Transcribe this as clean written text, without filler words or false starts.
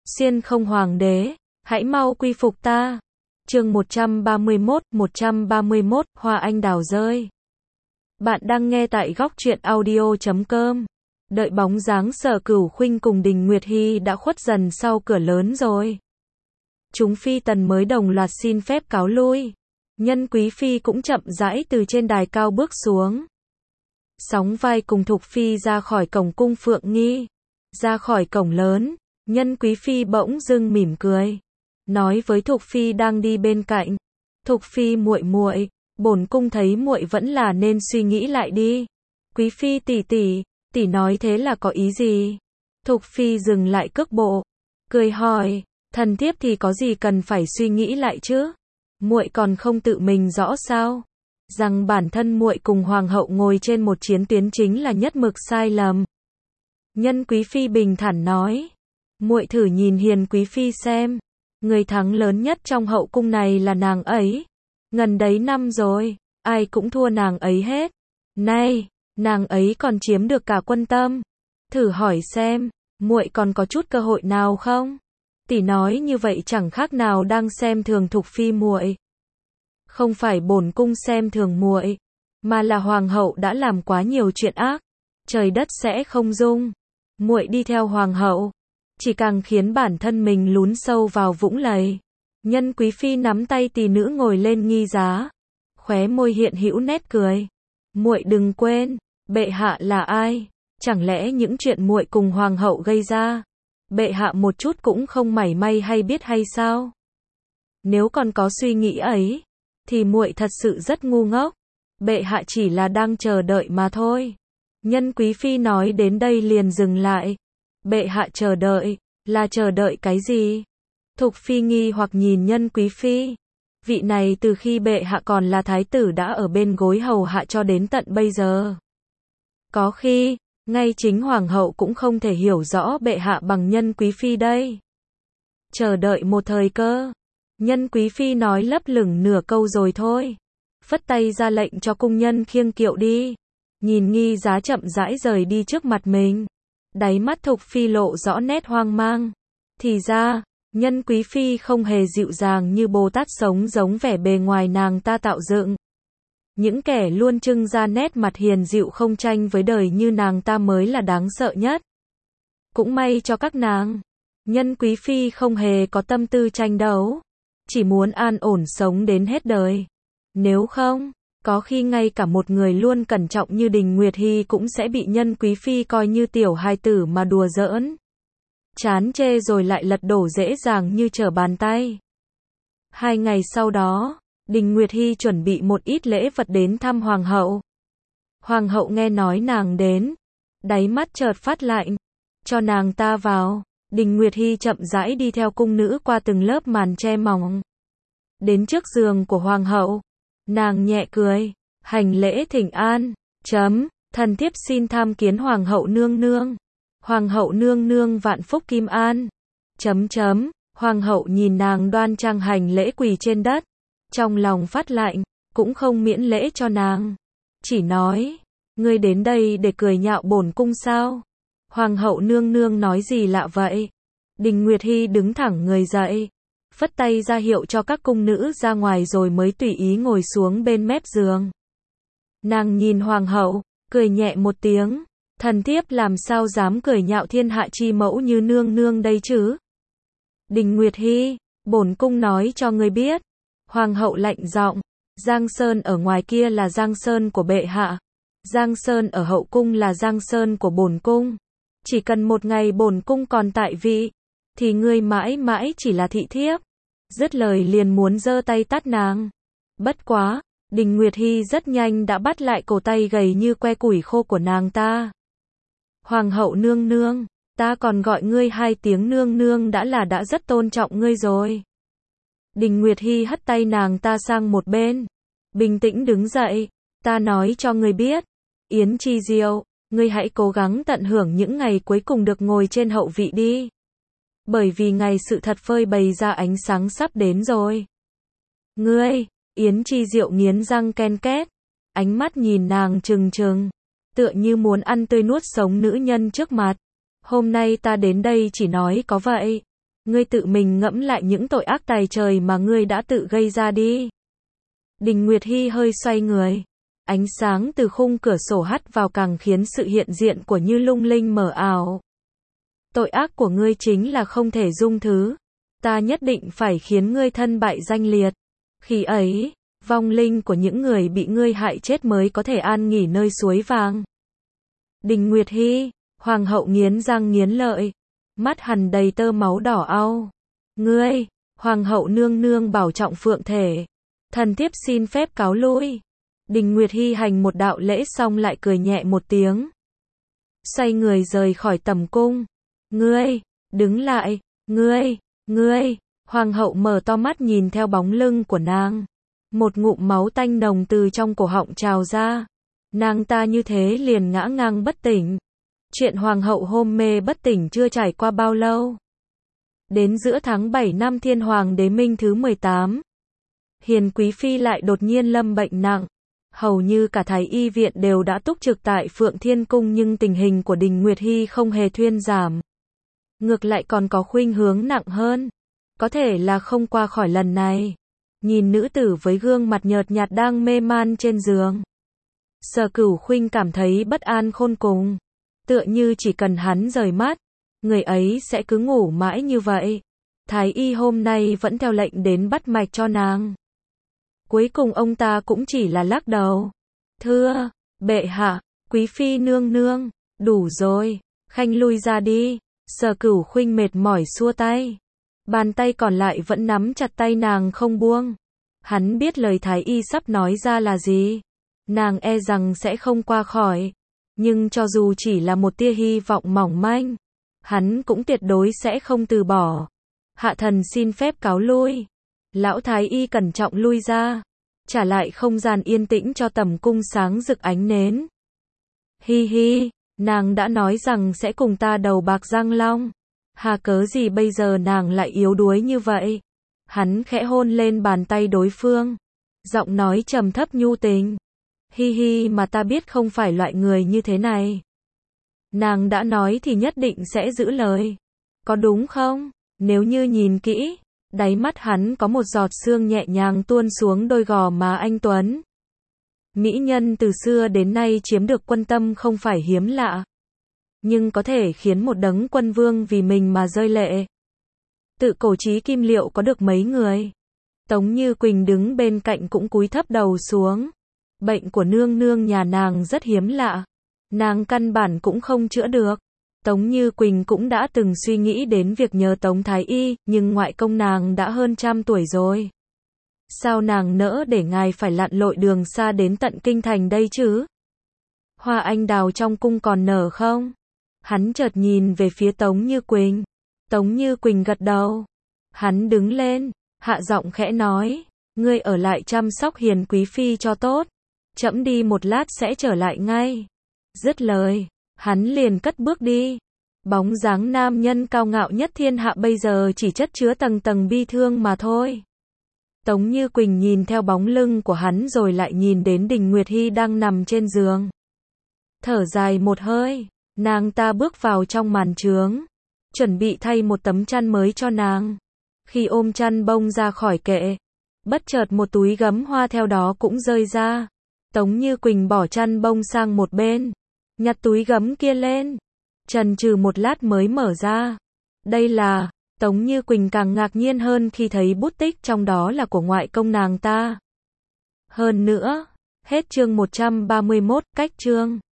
Xiên không hoàng đế, hãy mau quy phục ta. Chương 131, Hoa anh đào rơi. Bạn đang nghe tại góc truyện audio.com. Đợi bóng dáng Sở Cửu Khuynh cùng Đình Nguyệt Hi đã khuất dần sau cửa lớn rồi. Chúng phi tần mới đồng loạt xin phép cáo lui. Nhân Quý Phi cũng chậm rãi từ trên đài cao bước xuống. Sóng vai cùng Thục Phi ra khỏi cổng cung Phượng Nghi. Ra khỏi cổng lớn, Nhân Quý Phi bỗng dưng mỉm cười. Nói với Thục Phi đang đi bên cạnh. Thục Phi muội muội, bổn cung thấy muội vẫn là nên suy nghĩ lại đi. Quý Phi tỷ tỷ nói thế là có ý gì? Thục Phi dừng lại cước bộ, cười hỏi, thần thiếp thì có gì cần phải suy nghĩ lại chứ? Muội còn không tự mình rõ sao? Rằng bản thân muội cùng hoàng hậu ngồi trên một chiến tuyến chính là nhất mực sai lầm. Nhân Quý Phi bình thản nói, muội thử nhìn Hiền Quý Phi xem, người thắng lớn nhất trong hậu cung này là nàng ấy. Ngần đấy năm rồi, ai cũng thua nàng ấy hết. Nay, nàng ấy còn chiếm được cả quân tâm. Thử hỏi xem, muội còn có chút cơ hội nào không? Tỷ nói như vậy chẳng khác nào đang xem thường Thục Phi muội. Không phải bổn cung xem thường muội, mà là hoàng hậu đã làm quá nhiều chuyện ác, trời đất sẽ không dung. Muội đi theo hoàng hậu, chỉ càng khiến bản thân mình lún sâu vào vũng lầy. Nhân Quý Phi nắm tay tỷ nữ ngồi lên nghi giá, khóe môi hiện hữu nét cười. Muội đừng quên, bệ hạ là ai? Chẳng lẽ những chuyện muội cùng hoàng hậu gây ra, bệ hạ một chút cũng không mảy may hay biết hay sao? Nếu còn có suy nghĩ ấy, thì muội thật sự rất ngu ngốc. Bệ hạ chỉ là đang chờ đợi mà thôi. Nhân Quý Phi nói đến đây liền dừng lại. Bệ hạ chờ đợi, là chờ đợi cái gì? Thục Phi nghi hoặc nhìn Nhân Quý Phi. Vị này từ khi bệ hạ còn là thái tử đã ở bên gối hầu hạ cho đến tận bây giờ. Có khi, ngay chính hoàng hậu cũng không thể hiểu rõ bệ hạ bằng Nhân Quý Phi đây. Chờ đợi một thời cơ. Nhân Quý Phi nói lấp lửng nửa câu rồi thôi. Phất tay ra lệnh cho cung nhân khiêng kiệu đi. Nhìn nghi giá chậm rãi rời đi trước mặt mình. Đáy mắt Thục Phi lộ rõ nét hoang mang. Thì ra, Nhân Quý Phi không hề dịu dàng như Bồ Tát sống giống vẻ bề ngoài nàng ta tạo dựng. Những kẻ luôn trưng ra nét mặt hiền dịu không tranh với đời như nàng ta mới là đáng sợ nhất. Cũng may cho các nàng, Nhân Quý Phi không hề có tâm tư tranh đấu, chỉ muốn an ổn sống đến hết đời. Nếu không, có khi ngay cả một người luôn cẩn trọng như Đình Nguyệt Hi cũng sẽ bị Nhân Quý Phi coi như tiểu hài tử mà đùa giỡn. Chán chê rồi lại lật đổ dễ dàng như trở bàn tay. 2 ngày sau đó, Đình Nguyệt Hi chuẩn bị một ít lễ vật đến thăm hoàng hậu. Hoàng hậu nghe nói nàng đến, đáy mắt chợt phát lạnh, cho nàng ta vào. Đình Nguyệt Hi chậm rãi đi theo cung nữ qua từng lớp màn che mỏng. Đến trước giường của hoàng hậu, nàng nhẹ cười, hành lễ thỉnh an, thần thiếp xin tham kiến hoàng hậu nương nương. Hoàng hậu nương nương vạn phúc kim an. Hoàng hậu nhìn nàng đoan trang hành lễ quỳ trên đất, trong lòng phát lạnh, cũng không miễn lễ cho nàng. Chỉ nói, ngươi đến đây để cười nhạo bổn cung sao? Hoàng hậu nương nương nói gì lạ vậy? Đình Nguyệt Hi đứng thẳng người dậy, phất tay ra hiệu cho các cung nữ ra ngoài rồi mới tùy ý ngồi xuống bên mép giường. Nàng nhìn hoàng hậu, cười nhẹ một tiếng, thần thiếp làm sao dám cười nhạo thiên hạ chi mẫu như nương nương đây chứ? Đình Nguyệt Hi, bổn cung nói cho ngươi biết. Hoàng hậu lạnh giọng, Giang Sơn ở ngoài kia là Giang Sơn của bệ hạ, Giang Sơn ở hậu cung là Giang Sơn của bổn cung. Chỉ cần một ngày bổn cung còn tại vị, thì ngươi mãi mãi chỉ là thị thiếp. Dứt lời liền muốn giơ tay tát nàng. Bất quá, Đình Nguyệt Hi rất nhanh đã bắt lại cổ tay gầy như que củi khô của nàng ta. Hoàng hậu nương nương, ta còn gọi ngươi 2 tiếng nương nương đã rất tôn trọng ngươi rồi. Đình Nguyệt Hi hất tay nàng ta sang một bên, bình tĩnh đứng dậy, ta nói cho ngươi biết, Yến Chi Diệu, ngươi hãy cố gắng tận hưởng những ngày cuối cùng được ngồi trên hậu vị đi. Bởi vì ngày sự thật phơi bày ra ánh sáng sắp đến rồi. Ngươi, Yến Chi Diệu nghiến răng ken két, ánh mắt nhìn nàng trừng trừng, tựa như muốn ăn tươi nuốt sống nữ nhân trước mặt. Hôm nay ta đến đây chỉ nói có vậy. Ngươi tự mình ngẫm lại những tội ác tày trời mà ngươi đã tự gây ra đi. Đình Nguyệt Hi hơi xoay người. Ánh sáng từ khung cửa sổ hắt vào càng khiến sự hiện diện của Như lung linh mờ ảo. Tội ác của ngươi chính là không thể dung thứ. Ta nhất định phải khiến ngươi thân bại danh liệt. Khi ấy, vong linh của những người bị ngươi hại chết mới có thể an nghỉ nơi suối vàng. Đình Nguyệt Hi, hoàng hậu nghiến răng nghiến lợi. Mắt hằn đầy tơ máu đỏ au. Ngươi, hoàng hậu nương nương bảo trọng phượng thể. Thần thiếp xin phép cáo lui. Đình Nguyệt Hi hành một đạo lễ xong lại cười nhẹ một tiếng. Xoay người rời khỏi tầm cung. Ngươi, đứng lại, ngươi, hoàng hậu mở to mắt nhìn theo bóng lưng của nàng. Một ngụm máu tanh nồng từ trong cổ họng trào ra. Nàng ta như thế liền ngã ngang bất tỉnh. Chuyện hoàng hậu hôn mê bất tỉnh chưa trải qua bao lâu. Đến giữa tháng 7 năm Thiên Hoàng Đế Minh thứ 18. Hiền Quý Phi lại đột nhiên lâm bệnh nặng. Hầu như cả Thái Y viện đều đã túc trực tại Phượng Thiên Cung nhưng tình hình của Đình Nguyệt Hi không hề thuyên giảm. Ngược lại còn có khuynh hướng nặng hơn. Có thể là không qua khỏi lần này. Nhìn nữ tử với gương mặt nhợt nhạt đang mê man trên giường. Sở Cửu Khuynh cảm thấy bất an khôn cùng. Tựa như chỉ cần hắn rời mắt, người ấy sẽ cứ ngủ mãi như vậy. Thái Y hôm nay vẫn theo lệnh đến bắt mạch cho nàng. Cuối cùng ông ta cũng chỉ là lắc đầu. Thưa, bệ hạ, quý phi nương nương, đủ rồi, khanh lui ra đi. Sở Cửu Khuynh mệt mỏi xua tay. Bàn tay còn lại vẫn nắm chặt tay nàng không buông. Hắn biết lời Thái Y sắp nói ra là gì. Nàng e rằng sẽ không qua khỏi. Nhưng cho dù chỉ là một tia hy vọng mỏng manh, hắn cũng tuyệt đối sẽ không từ bỏ. Hạ thần xin phép cáo lui. Lão Thái Y cẩn trọng lui ra. Trả lại không gian yên tĩnh cho tầm cung sáng rực ánh nến. Hi hi, nàng đã nói rằng sẽ cùng ta đầu bạc răng long. Hà cớ gì bây giờ nàng lại yếu đuối như vậy? Hắn khẽ hôn lên bàn tay đối phương. Giọng nói trầm thấp nhu tình. Hi hi mà ta biết không phải loại người như thế này. Nàng đã nói thì nhất định sẽ giữ lời. Có đúng không? Nếu như nhìn kỹ, đáy mắt hắn có một giọt sương nhẹ nhàng tuôn xuống đôi gò má anh tuấn. Mỹ nhân từ xưa đến nay chiếm được quân tâm không phải hiếm lạ. Nhưng có thể khiến một đấng quân vương vì mình mà rơi lệ. Tự cổ chí kim liệu có được mấy người. Tống Như Quỳnh đứng bên cạnh cũng cúi thấp đầu xuống. Bệnh của nương nương nhà nàng rất hiếm lạ. Nàng căn bản cũng không chữa được. Tống Như Quỳnh cũng đã từng suy nghĩ đến việc nhờ Tống Thái Y, nhưng ngoại công nàng đã hơn 100 tuổi rồi. Sao nàng nỡ để ngài phải lặn lội đường xa đến tận kinh thành đây chứ? Hoa anh đào trong cung còn nở không? Hắn chợt nhìn về phía Tống Như Quỳnh. Tống Như Quỳnh gật đầu. Hắn đứng lên, hạ giọng khẽ nói, ngươi ở lại chăm sóc Hiền Quý Phi cho tốt. Trẫm đi một lát sẽ trở lại ngay. Dứt lời, hắn liền cất bước đi. Bóng dáng nam nhân cao ngạo nhất thiên hạ bây giờ chỉ chất chứa tầng tầng bi thương mà thôi. Tống Như Quỳnh nhìn theo bóng lưng của hắn rồi lại nhìn đến Đình Nguyệt Hi đang nằm trên giường. Thở dài một hơi, nàng ta bước vào trong màn trướng, chuẩn bị thay một tấm chăn mới cho nàng. Khi ôm chăn bông ra khỏi kệ, bất chợt một túi gấm hoa theo đó cũng rơi ra. Tống Như Quỳnh bỏ chăn bông sang một bên, nhặt túi gấm kia lên, chần chừ một lát mới mở ra. Đây là, Tống Như Quỳnh càng ngạc nhiên hơn khi thấy bút tích trong đó là của ngoại công nàng ta. Hơn nữa, hết chương 131, cách chương.